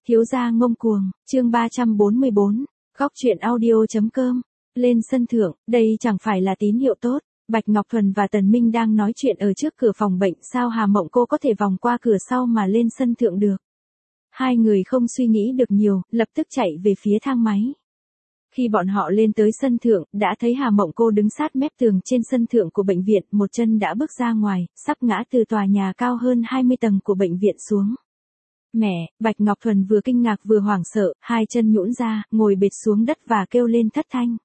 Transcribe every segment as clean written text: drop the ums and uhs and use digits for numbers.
Thiếu gia ngông cuồng, chương 344, góc truyện audio.com, lên sân thượng, đây chẳng phải là tín hiệu tốt. Bạch Ngọc Thuần và Tần Minh đang nói chuyện ở trước cửa phòng bệnh, sao Hà Mộng Cô có thể vòng qua cửa sau mà lên sân thượng được. Hai người không suy nghĩ được nhiều, lập tức chạy về phía thang máy. Khi bọn họ lên tới sân thượng, đã thấy Hà Mộng Cô đứng sát mép tường trên sân thượng của bệnh viện, một chân đã bước ra ngoài, sắp ngã từ tòa nhà cao hơn 20 tầng của bệnh viện xuống. Mẹ, Bạch Ngọc Thuần vừa kinh ngạc vừa hoảng sợ, hai chân nhũn ra, ngồi bệt xuống đất và kêu lên thất thanh.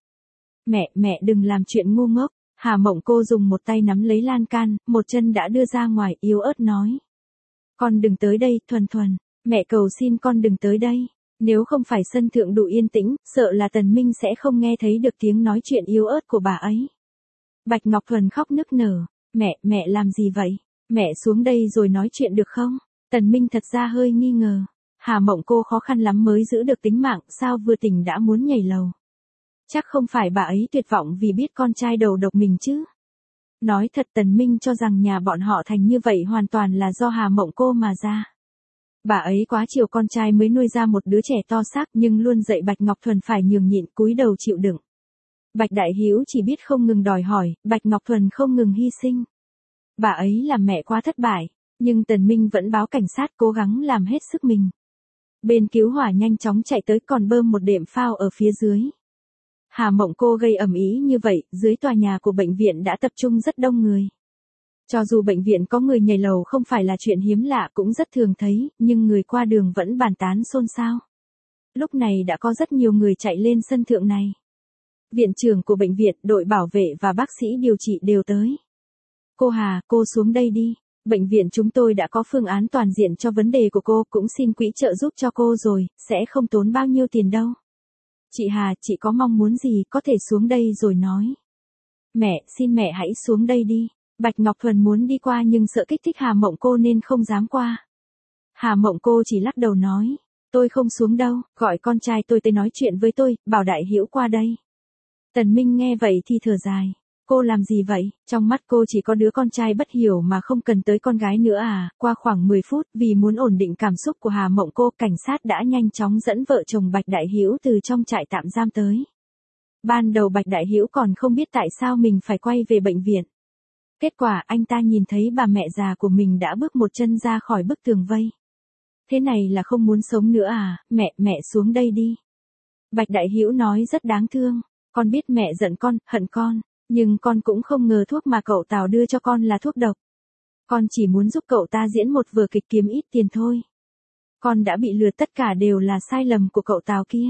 Mẹ đừng làm chuyện ngu ngốc. Hà Mộng Cô dùng một tay nắm lấy lan can, một chân đã đưa ra ngoài, yếu ớt nói. Con đừng tới đây, Thuần Thuần, mẹ cầu xin con đừng tới đây. Nếu không phải sân thượng đủ yên tĩnh, sợ là Tần Minh sẽ không nghe thấy được tiếng nói chuyện yếu ớt của bà ấy. Bạch Ngọc Thuần khóc nức nở. Mẹ làm gì vậy? Mẹ xuống đây rồi nói chuyện được không? Tần Minh thật ra hơi nghi ngờ. Hà Mộng Cô khó khăn lắm mới giữ được tính mạng, sao vừa tỉnh đã muốn nhảy lầu. Chắc không phải bà ấy tuyệt vọng vì biết con trai đầu độc mình chứ. Nói thật, Tần Minh cho rằng nhà bọn họ thành như vậy hoàn toàn là do Hà Mộng Cô mà ra. Bà ấy quá chiều con trai mới nuôi ra một đứa trẻ to xác, nhưng luôn dạy Bạch Ngọc Thuần phải nhường nhịn, cúi đầu chịu đựng. Bạch Đại Hiếu chỉ biết không ngừng đòi hỏi, Bạch Ngọc Thuần không ngừng hy sinh. Bà ấy làm mẹ quá thất bại, nhưng Tần Minh vẫn báo cảnh sát, cố gắng làm hết sức mình. Bên cứu hỏa nhanh chóng chạy tới, còn bơm một đệm phao ở phía dưới. Hà Mộng Cô gây ầm ĩ như vậy, dưới tòa nhà của bệnh viện đã tập trung rất đông người. Cho dù bệnh viện có người nhảy lầu không phải là chuyện hiếm lạ, cũng rất thường thấy, nhưng người qua đường vẫn bàn tán xôn xao. Lúc này đã có rất nhiều người chạy lên sân thượng này. Viện trưởng của bệnh viện, đội bảo vệ và bác sĩ điều trị đều tới. Cô Hà, cô xuống đây đi. Bệnh viện chúng tôi đã có phương án toàn diện cho vấn đề của cô, cũng xin quỹ trợ giúp cho cô rồi, sẽ không tốn bao nhiêu tiền đâu. Chị Hà, chị có mong muốn gì có thể xuống đây rồi nói. Xin mẹ hãy xuống đây đi. Bạch Ngọc Thuần muốn đi qua nhưng sợ kích thích Hà Mộng Cô nên không dám qua. Hà Mộng Cô chỉ lắc đầu nói, tôi không xuống đâu, gọi con trai tôi tới nói chuyện với tôi, bảo Đại Hiếu qua đây. Tần Minh nghe vậy thì thở dài. Cô làm gì vậy? Trong mắt cô chỉ có đứa con trai bất hiểu mà không cần tới con gái nữa à? Qua khoảng 10 phút, vì muốn ổn định cảm xúc của Hà Mộng Cô, cảnh sát đã nhanh chóng dẫn vợ chồng Bạch Đại Hiếu từ trong trại tạm giam tới. Ban đầu Bạch Đại Hiếu còn không biết tại sao mình phải quay về bệnh viện. Kết quả anh ta nhìn thấy bà mẹ già của mình đã bước một chân ra khỏi bức tường vây. Thế này là không muốn sống nữa à? Mẹ xuống đây đi. Bạch Đại Hiếu nói rất đáng thương. Con biết mẹ giận con, hận con. Nhưng con cũng không ngờ thuốc mà cậu Tào đưa cho con là thuốc độc. Con chỉ muốn giúp cậu ta diễn một vở kịch kiếm ít tiền thôi. Con đã bị lừa, tất cả đều là sai lầm của cậu Tào kia.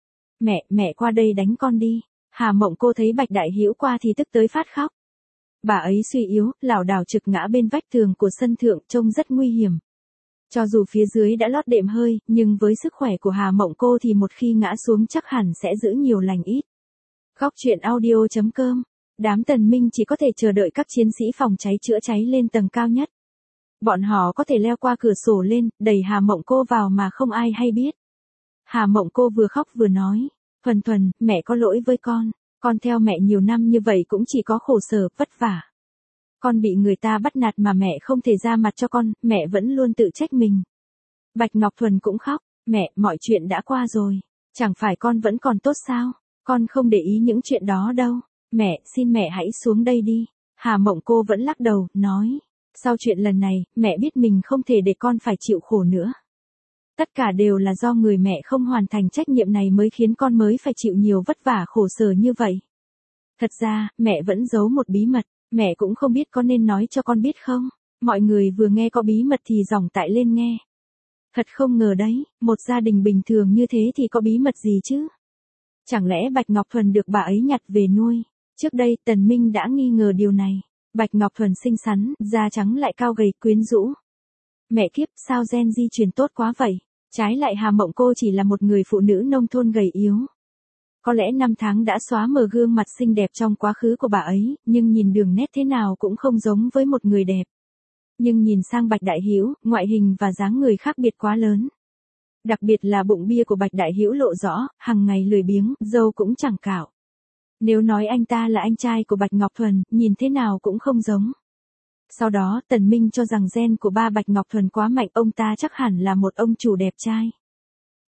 Mẹ qua đây đánh con đi. Hà Mộng Cô thấy Bạch Đại Hiếu qua thì tức tới phát khóc. Bà ấy suy yếu, lảo đảo trực ngã bên vách tường của sân thượng, trông rất nguy hiểm. Cho dù phía dưới đã lót đệm hơi, nhưng với sức khỏe của Hà Mộng Cô thì một khi ngã xuống chắc hẳn sẽ giữ nhiều lành ít. Góc truyện audio.com. Đám Tần Minh chỉ có thể chờ đợi các chiến sĩ phòng cháy chữa cháy lên tầng cao nhất. Bọn họ có thể leo qua cửa sổ lên, đẩy Hà Mộng Cô vào mà không ai hay biết. Hà Mộng Cô vừa khóc vừa nói, Thuần, mẹ có lỗi với con theo mẹ nhiều năm như vậy cũng chỉ có khổ sở, vất vả. Con bị người ta bắt nạt mà mẹ không thể ra mặt cho con, mẹ vẫn luôn tự trách mình. Bạch Ngọc Thuần cũng khóc, mọi chuyện đã qua rồi, chẳng phải con vẫn còn tốt sao, con không để ý những chuyện đó đâu. Xin mẹ hãy xuống đây đi. Hà Mộng Cô vẫn lắc đầu, nói. Sau chuyện lần này, mẹ biết mình không thể để con phải chịu khổ nữa. Tất cả đều là do người mẹ không hoàn thành trách nhiệm này mới khiến con mới phải chịu nhiều vất vả khổ sở như vậy. Thật ra, mẹ vẫn giấu một bí mật, mẹ cũng không biết có nên nói cho con biết không. Mọi người vừa nghe có bí mật thì dòng tại lên nghe. Thật không ngờ đấy, một gia đình bình thường như thế thì có bí mật gì chứ? Chẳng lẽ Bạch Ngọc Thuần được bà ấy nhặt về nuôi? Trước đây, Tần Minh đã nghi ngờ điều này. Bạch Ngọc Thuần xinh xắn, da trắng lại cao gầy, quyến rũ. Mẹ kiếp, sao gen di truyền tốt quá vậy? Trái lại Hà Mộng Cô chỉ là một người phụ nữ nông thôn gầy yếu. Có lẽ năm tháng đã xóa mờ gương mặt xinh đẹp trong quá khứ của bà ấy, nhưng nhìn đường nét thế nào cũng không giống với một người đẹp. Nhưng nhìn sang Bạch Đại Hiếu, ngoại hình và dáng người khác biệt quá lớn. Đặc biệt là bụng bia của Bạch Đại Hiếu lộ rõ, hằng ngày lười biếng, râu cũng chẳng cạo. Nếu nói anh ta là anh trai của Bạch Ngọc Thuần, nhìn thế nào cũng không giống. Sau đó, Tần Minh cho rằng gen của ba Bạch Ngọc Thuần quá mạnh, ông ta chắc hẳn là một ông chủ đẹp trai.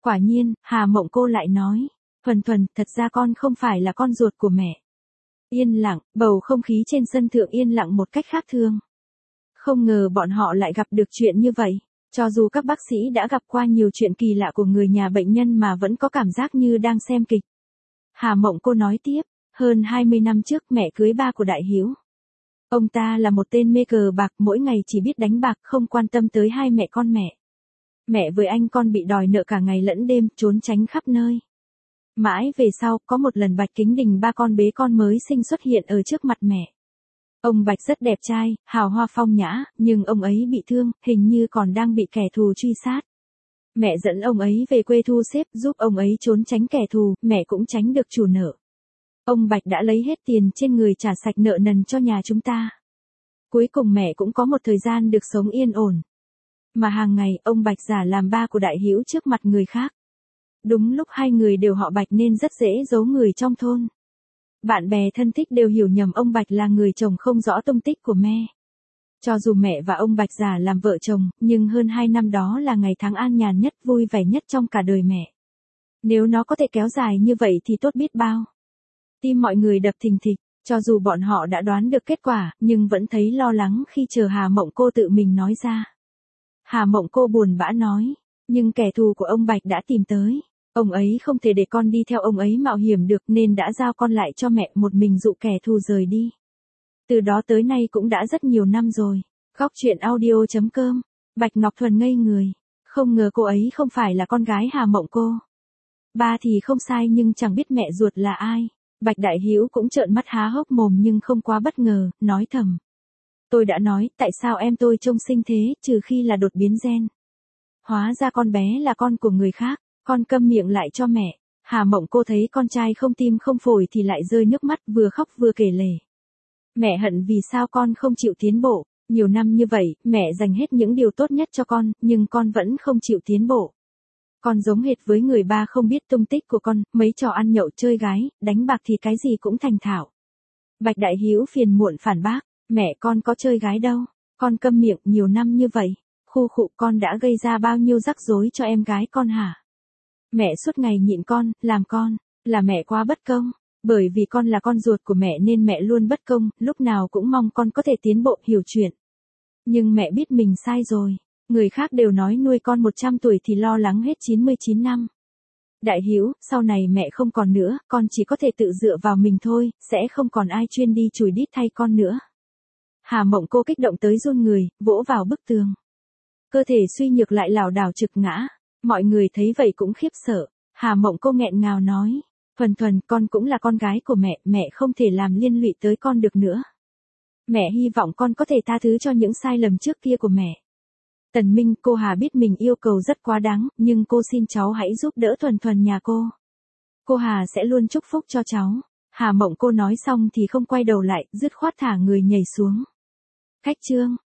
Quả nhiên, Hà Mộng cô lại nói. Thuần Thuần, thật ra con không phải là con ruột của mẹ. Yên lặng, bầu không khí trên sân thượng yên lặng một cách khác thường. Không ngờ bọn họ lại gặp được chuyện như vậy. Cho dù các bác sĩ đã gặp qua nhiều chuyện kỳ lạ của người nhà bệnh nhân mà vẫn có cảm giác như đang xem kịch. Hà Mộng cô nói tiếp, hơn 20 năm trước mẹ cưới ba của Đại Hiếu. Ông ta là một tên mê cờ bạc, mỗi ngày chỉ biết đánh bạc, không quan tâm tới hai mẹ con mẹ. Mẹ với anh con bị đòi nợ cả ngày lẫn đêm, trốn tránh khắp nơi. Mãi về sau, có một lần Bạch Kính Đình ba con bế con mới sinh xuất hiện ở trước mặt mẹ. Ông Bạch rất đẹp trai, hào hoa phong nhã, nhưng ông ấy bị thương, hình như còn đang bị kẻ thù truy sát. Mẹ dẫn ông ấy về quê thu xếp, giúp ông ấy trốn tránh kẻ thù, mẹ cũng tránh được chủ nợ. Ông Bạch đã lấy hết tiền trên người trả sạch nợ nần cho nhà chúng ta. Cuối cùng mẹ cũng có một thời gian được sống yên ổn. Mà hàng ngày, ông Bạch giả làm ba của Đại Hiếu trước mặt người khác. Đúng lúc hai người đều họ Bạch nên rất dễ giấu người trong thôn. Bạn bè thân thích đều hiểu nhầm ông Bạch là người chồng không rõ tung tích của mẹ. Cho dù mẹ và ông Bạch giả làm vợ chồng, nhưng hơn 2 năm đó là ngày tháng an nhàn nhất, vui vẻ nhất trong cả đời mẹ. Nếu nó có thể kéo dài như vậy thì tốt biết bao. Tim mọi người đập thình thịch, cho dù bọn họ đã đoán được kết quả, nhưng vẫn thấy lo lắng khi chờ Hà Mộng cô tự mình nói ra. Hà Mộng cô buồn bã nói, nhưng kẻ thù của ông Bạch đã tìm tới. Ông ấy không thể để con đi theo ông ấy mạo hiểm được nên đã giao con lại cho mẹ, một mình dụ kẻ thù rời đi. Từ đó tới nay cũng đã rất nhiều năm rồi. Góc truyện audio.com. Bạch Ngọc Thuần ngây người. Không ngờ cô ấy không phải là con gái Hà Mộng cô. Ba thì không sai nhưng chẳng biết mẹ ruột là ai. Bạch Đại Hiếu cũng trợn mắt há hốc mồm nhưng không quá bất ngờ, nói thầm. Tôi đã nói, tại sao em tôi trông xinh thế, trừ khi là đột biến gen. Hóa ra con bé là con của người khác, con câm miệng lại cho mẹ. Hà Mộng cô thấy con trai không tim không phổi thì lại rơi nước mắt, vừa khóc vừa kể lể. Mẹ hận vì sao con không chịu tiến bộ, nhiều năm như vậy, mẹ dành hết những điều tốt nhất cho con, nhưng con vẫn không chịu tiến bộ. Con giống hệt với người ba không biết tung tích của con, mấy trò ăn nhậu chơi gái, đánh bạc thì cái gì cũng thành thạo. Bạch Đại Hiếu phiền muộn phản bác, mẹ con có chơi gái đâu, con câm miệng nhiều năm như vậy, khu khụ con đã gây ra bao nhiêu rắc rối cho em gái con hả? Mẹ suốt ngày nhịn con, làm con, là mẹ quá bất công, bởi vì con là con ruột của mẹ nên mẹ luôn bất công, lúc nào cũng mong con có thể tiến bộ, hiểu chuyện. Nhưng mẹ biết mình sai rồi. Người khác đều nói nuôi con 100 tuổi thì lo lắng hết 99 năm. Đại Hiếu, sau này mẹ không còn nữa, con chỉ có thể tự dựa vào mình thôi, sẽ không còn ai chuyên đi chùi đít thay con nữa. Hà Mộng cô kích động tới run người, vỗ vào bức tường. Cơ thể suy nhược lại lảo đảo trực ngã. Mọi người thấy vậy cũng khiếp sợ. Hà Mộng cô nghẹn ngào nói. Thuần Thuần, con cũng là con gái của mẹ không thể làm liên lụy tới con được nữa. Mẹ hy vọng con có thể tha thứ cho những sai lầm trước kia của mẹ. Tần Minh, cô Hà biết mình yêu cầu rất quá đáng, nhưng cô xin cháu hãy giúp đỡ Thuần Thuần nhà cô. Cô Hà sẽ luôn chúc phúc cho cháu. Hà Mộng cô nói xong thì không quay đầu lại, dứt khoát thả người nhảy xuống. Khách chương.